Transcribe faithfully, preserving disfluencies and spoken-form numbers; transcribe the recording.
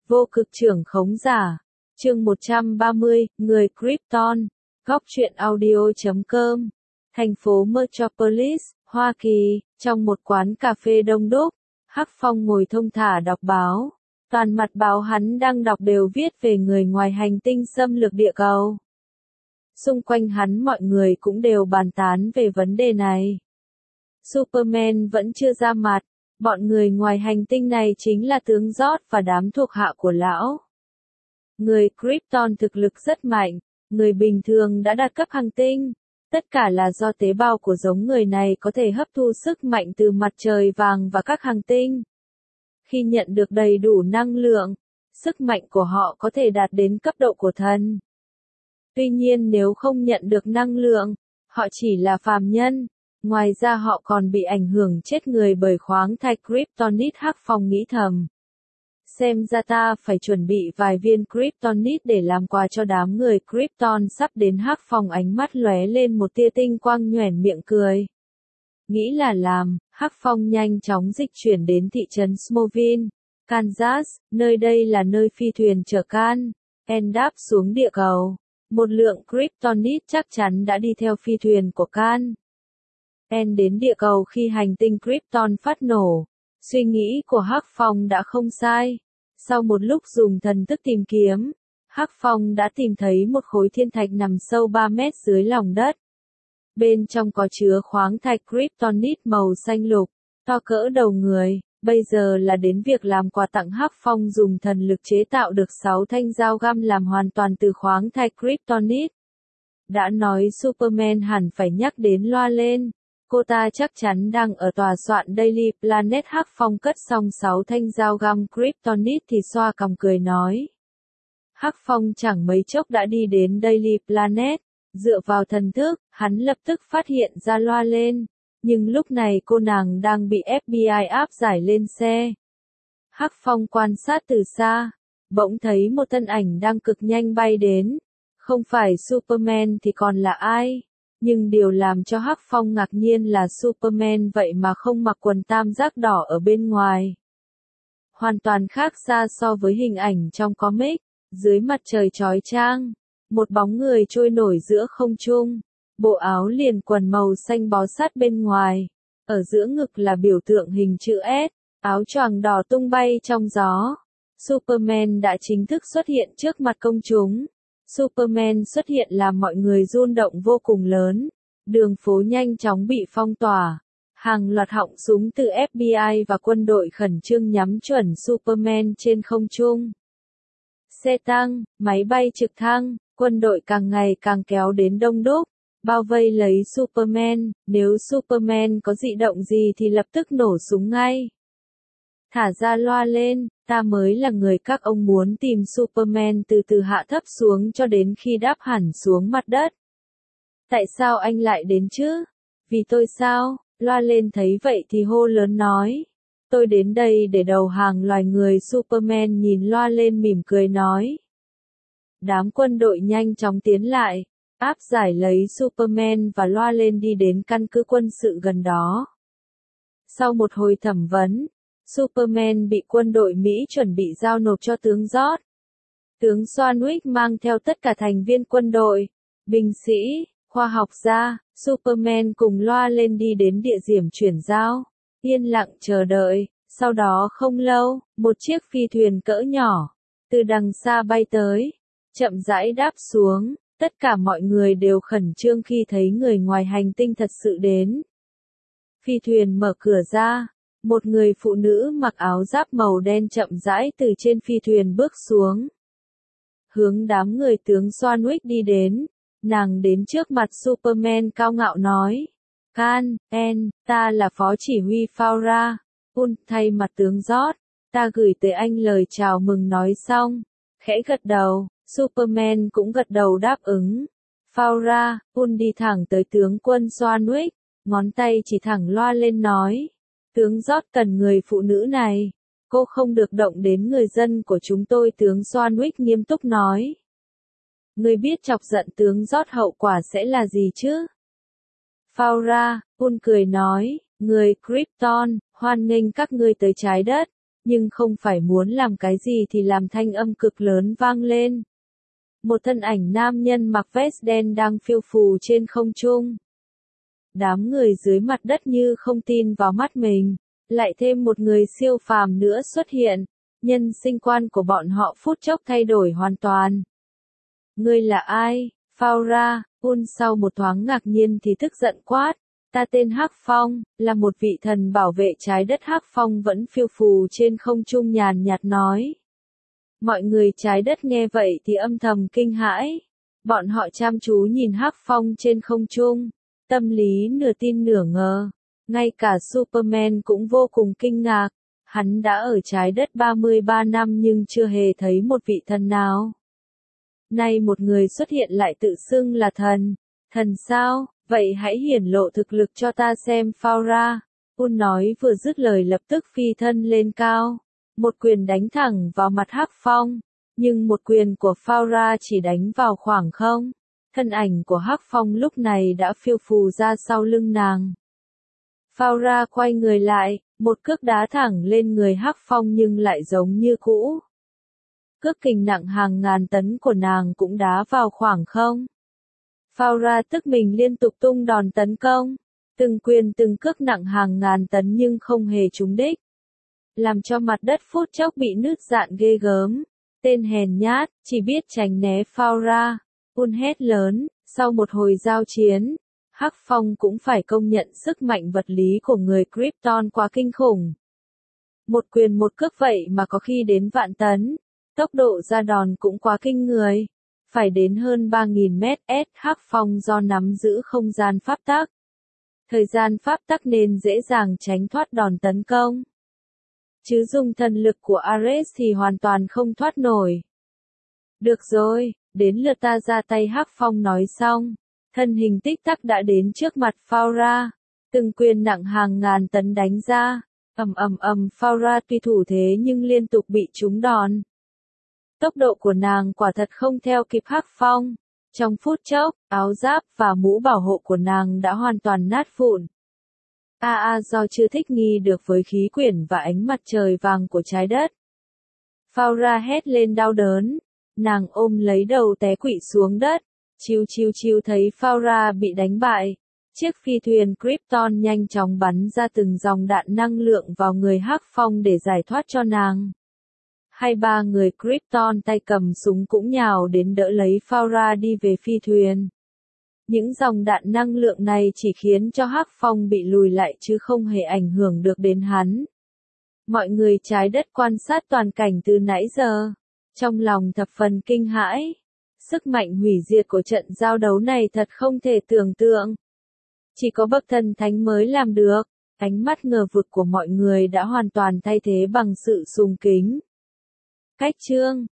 Vô cực trưởng khống giả. Chương một trăm ba mươi, người Krypton. Góc truyện audio chấm com. Thành phố Metropolis, Hoa Kỳ, trong một quán cà phê đông đúc, Hắc Phong ngồi thong thả đọc báo. Toàn mặt báo hắn đang đọc đều viết về người ngoài hành tinh xâm lược địa cầu. Xung quanh hắn mọi người cũng đều bàn tán về vấn đề này. Superman vẫn chưa ra mặt, bọn người ngoài hành tinh này chính là tướng Zod và đám thuộc hạ của lão. Người Krypton thực lực rất mạnh, người bình thường đã đạt cấp hành tinh. Tất cả là do tế bào của giống người này có thể hấp thu sức mạnh từ mặt trời vàng và các hành tinh. Khi nhận được đầy đủ năng lượng, sức mạnh của họ có thể đạt đến cấp độ của thần. Tuy nhiên nếu không nhận được năng lượng, họ chỉ là phàm nhân. Ngoài ra họ còn bị ảnh hưởng chết người bởi khoáng thạch Kryptonite. Hắc Phong nghĩ thầm. Xem ra ta phải chuẩn bị vài viên Kryptonite để làm quà cho đám người Krypton sắp đến. Hắc Phong ánh mắt lóe lên một tia tinh quang, nhoẻn miệng cười. Nghĩ là làm, Hắc Phong nhanh chóng dịch chuyển đến thị trấn Smallville, Kansas, nơi đây là nơi phi thuyền chở Kal El đáp xuống địa cầu. Một lượng Kryptonite chắc chắn đã đi theo phi thuyền của Kal El đến địa cầu khi hành tinh Krypton phát nổ. Suy nghĩ của Hắc Phong đã không sai. Sau một lúc dùng thần thức tìm kiếm, Hắc Phong đã tìm thấy một khối thiên thạch nằm sâu ba mét dưới lòng đất. Bên trong có chứa khoáng thạch Kryptonite màu xanh lục, to cỡ đầu người. Bây giờ là đến việc làm quà tặng. Hắc Phong dùng thần lực chế tạo được sáu thanh dao găm làm hoàn toàn từ khoáng thạch Kryptonite. Đã nói Superman hẳn phải nhắc đến loa lên. Cô ta chắc chắn đang ở tòa soạn Daily Planet. Hắc Phong cất xong sáu thanh dao găm Kryptonite thì xoa cằm cười nói. Hắc Phong chẳng mấy chốc đã đi đến Daily Planet. Dựa vào thần thức, hắn lập tức phát hiện ra loa lên. Nhưng lúc này cô nàng đang bị ép bê i áp giải lên xe. Hắc Phong quan sát từ xa, bỗng thấy một thân ảnh đang cực nhanh bay đến. Không phải Superman thì còn là ai? Nhưng điều làm cho Hắc Phong ngạc nhiên là Superman vậy mà không mặc quần tam giác đỏ ở bên ngoài. Hoàn toàn khác xa so với hình ảnh trong comic. Dưới mặt trời chói chang, một bóng người trôi nổi giữa không trung. Bộ áo liền quần màu xanh bó sát bên ngoài. Ở giữa ngực là biểu tượng hình chữ S, áo choàng đỏ tung bay trong gió. Superman đã chính thức xuất hiện trước mặt công chúng. Superman xuất hiện làm mọi người rung động vô cùng lớn. Đường phố nhanh chóng bị phong tỏa. Hàng loạt họng súng từ ép bê i và quân đội khẩn trương nhắm chuẩn Superman trên không trung. Xe tăng, máy bay trực thăng, quân đội càng ngày càng kéo đến đông đúc, bao vây lấy Superman. Nếu Superman có dị động gì thì lập tức nổ súng ngay. Thả ra loa lên, ta mới là người các ông muốn tìm. Superman từ từ hạ thấp xuống cho đến khi đáp hẳn xuống mặt đất. Tại sao anh lại đến chứ? Vì tôi sao? Loa lên thấy vậy thì hô lớn nói. Tôi đến đây để đầu hàng loài người. Superman nhìn loa lên mỉm cười nói. Đám quân đội nhanh chóng tiến lại, áp giải lấy Superman và loa lên đi đến căn cứ quân sự gần đó. Sau một hồi thẩm vấn, Superman bị quân đội Mỹ chuẩn bị giao nộp cho tướng Zod. Tướng Swanwick mang theo tất cả thành viên quân đội, binh sĩ, khoa học gia. Superman cùng loa lên đi đến địa điểm chuyển giao, yên lặng chờ đợi. Sau đó không lâu, một chiếc phi thuyền cỡ nhỏ từ đằng xa bay tới, chậm rãi đáp xuống. Tất cả mọi người đều khẩn trương khi thấy người ngoài hành tinh thật sự đến. Phi thuyền mở cửa ra, một người phụ nữ mặc áo giáp màu đen chậm rãi từ trên phi thuyền bước xuống. Hướng đám người tướng Swanwick đi đến, nàng đến trước mặt Superman cao ngạo nói. Kal El, ta là phó chỉ huy Faura. Un, thay mặt tướng Zod, ta gửi tới anh lời chào mừng. Nói xong, khẽ gật đầu. Superman cũng gật đầu đáp ứng. Faura, Un đi thẳng tới tướng quân Swanwick, ngón tay chỉ thẳng loa lên nói. Tướng Zod cần người phụ nữ này. Cô không được động đến người dân của chúng tôi. Tướng Swanwick nghiêm túc nói. Ngươi biết chọc giận tướng Zod hậu quả sẽ là gì chứ? Faura, Un cười nói. Người Krypton, hoan nghênh các ngươi tới trái đất. nhưng không phải muốn làm cái gì thì làm, thanh âm cực lớn vang lên. Một thân ảnh nam nhân mặc vest đen đang phiêu phù trên không trung. Đám người dưới mặt đất như không tin vào mắt mình, lại thêm một người siêu phàm nữa xuất hiện, nhân sinh quan của bọn họ phút chốc thay đổi hoàn toàn. Ngươi là ai? Faura, Un sau một thoáng ngạc nhiên thì tức giận quát. Ta tên Hắc Phong, là một vị thần bảo vệ trái đất. Hắc Phong vẫn phiêu phù trên không trung nhàn nhạt nói. Mọi người trái đất nghe vậy thì âm thầm kinh hãi. Bọn họ chăm chú nhìn Hắc Phong trên không trung, tâm lý nửa tin nửa ngờ. Ngay cả Superman cũng vô cùng kinh ngạc. Hắn đã ở trái đất ba mươi ba năm nhưng chưa hề thấy một vị thần nào. Nay một người xuất hiện lại tự xưng là thần. Thần sao? Vậy hãy hiển lộ thực lực cho ta xem. Faura, Un nói vừa dứt lời lập tức phi thân lên cao. Một quyền đánh thẳng vào mặt Hắc Phong. Nhưng một quyền của Faura chỉ đánh vào khoảng không. Thân ảnh của Hắc Phong lúc này đã phiêu phù ra sau lưng nàng. Faura quay người lại, một cước đá thẳng lên người Hắc Phong nhưng lại giống như cũ. Cước kình nặng hàng ngàn tấn của nàng cũng đá vào khoảng không. Faura tức mình liên tục tung đòn tấn công, từng quyền từng cước nặng hàng ngàn tấn nhưng không hề trúng đích, làm cho mặt đất phút chốc bị nứt rạn ghê gớm. Tên hèn nhát, chỉ biết tránh né. Faura, Un hét lớn. Sau một hồi giao chiến, Hắc Phong cũng phải công nhận sức mạnh vật lý của người Krypton quá kinh khủng. Một quyền một cước vậy mà có khi đến vạn tấn, tốc độ ra đòn cũng quá kinh người. Phải đến hơn ba nghìn mét. Hắc Phong do nắm giữ không gian pháp tắc, thời gian pháp tắc nên dễ dàng tránh thoát đòn tấn công. Chứ dùng thần lực của Ares thì hoàn toàn không thoát nổi. Được rồi, đến lượt ta ra tay. Hắc Phong nói xong, thân hình tích tắc đã đến trước mặt Faura, từng quyền nặng hàng ngàn tấn đánh ra. Ầm ầm ầm. Faura tuy thủ thế nhưng liên tục bị trúng đòn. Tốc độ của nàng quả thật không theo kịp Hắc Phong. Trong phút chốc, áo giáp và mũ bảo hộ của nàng đã hoàn toàn nát vụn. A a do chưa thích nghi được với khí quyển và ánh mặt trời vàng của trái đất. Faura hét lên đau đớn. Nàng ôm lấy đầu té quỵ xuống đất. Chiu chiu chiu. Thấy Faura bị đánh bại, chiếc phi thuyền Krypton nhanh chóng bắn ra từng dòng đạn năng lượng vào người Hắc Phong để giải thoát cho nàng. Hai ba người Krypton tay cầm súng cũng nhào đến đỡ lấy Faura đi về phi thuyền. Những dòng đạn năng lượng này chỉ khiến cho Hắc Phong bị lùi lại chứ không hề ảnh hưởng được đến hắn. Mọi người trái đất quan sát toàn cảnh từ nãy giờ, trong lòng thập phần kinh hãi. Sức mạnh hủy diệt của trận giao đấu này thật không thể tưởng tượng. Chỉ có bậc thần thánh mới làm được. Ánh mắt ngờ vực của mọi người đã hoàn toàn thay thế bằng sự sùng kính. Cách chương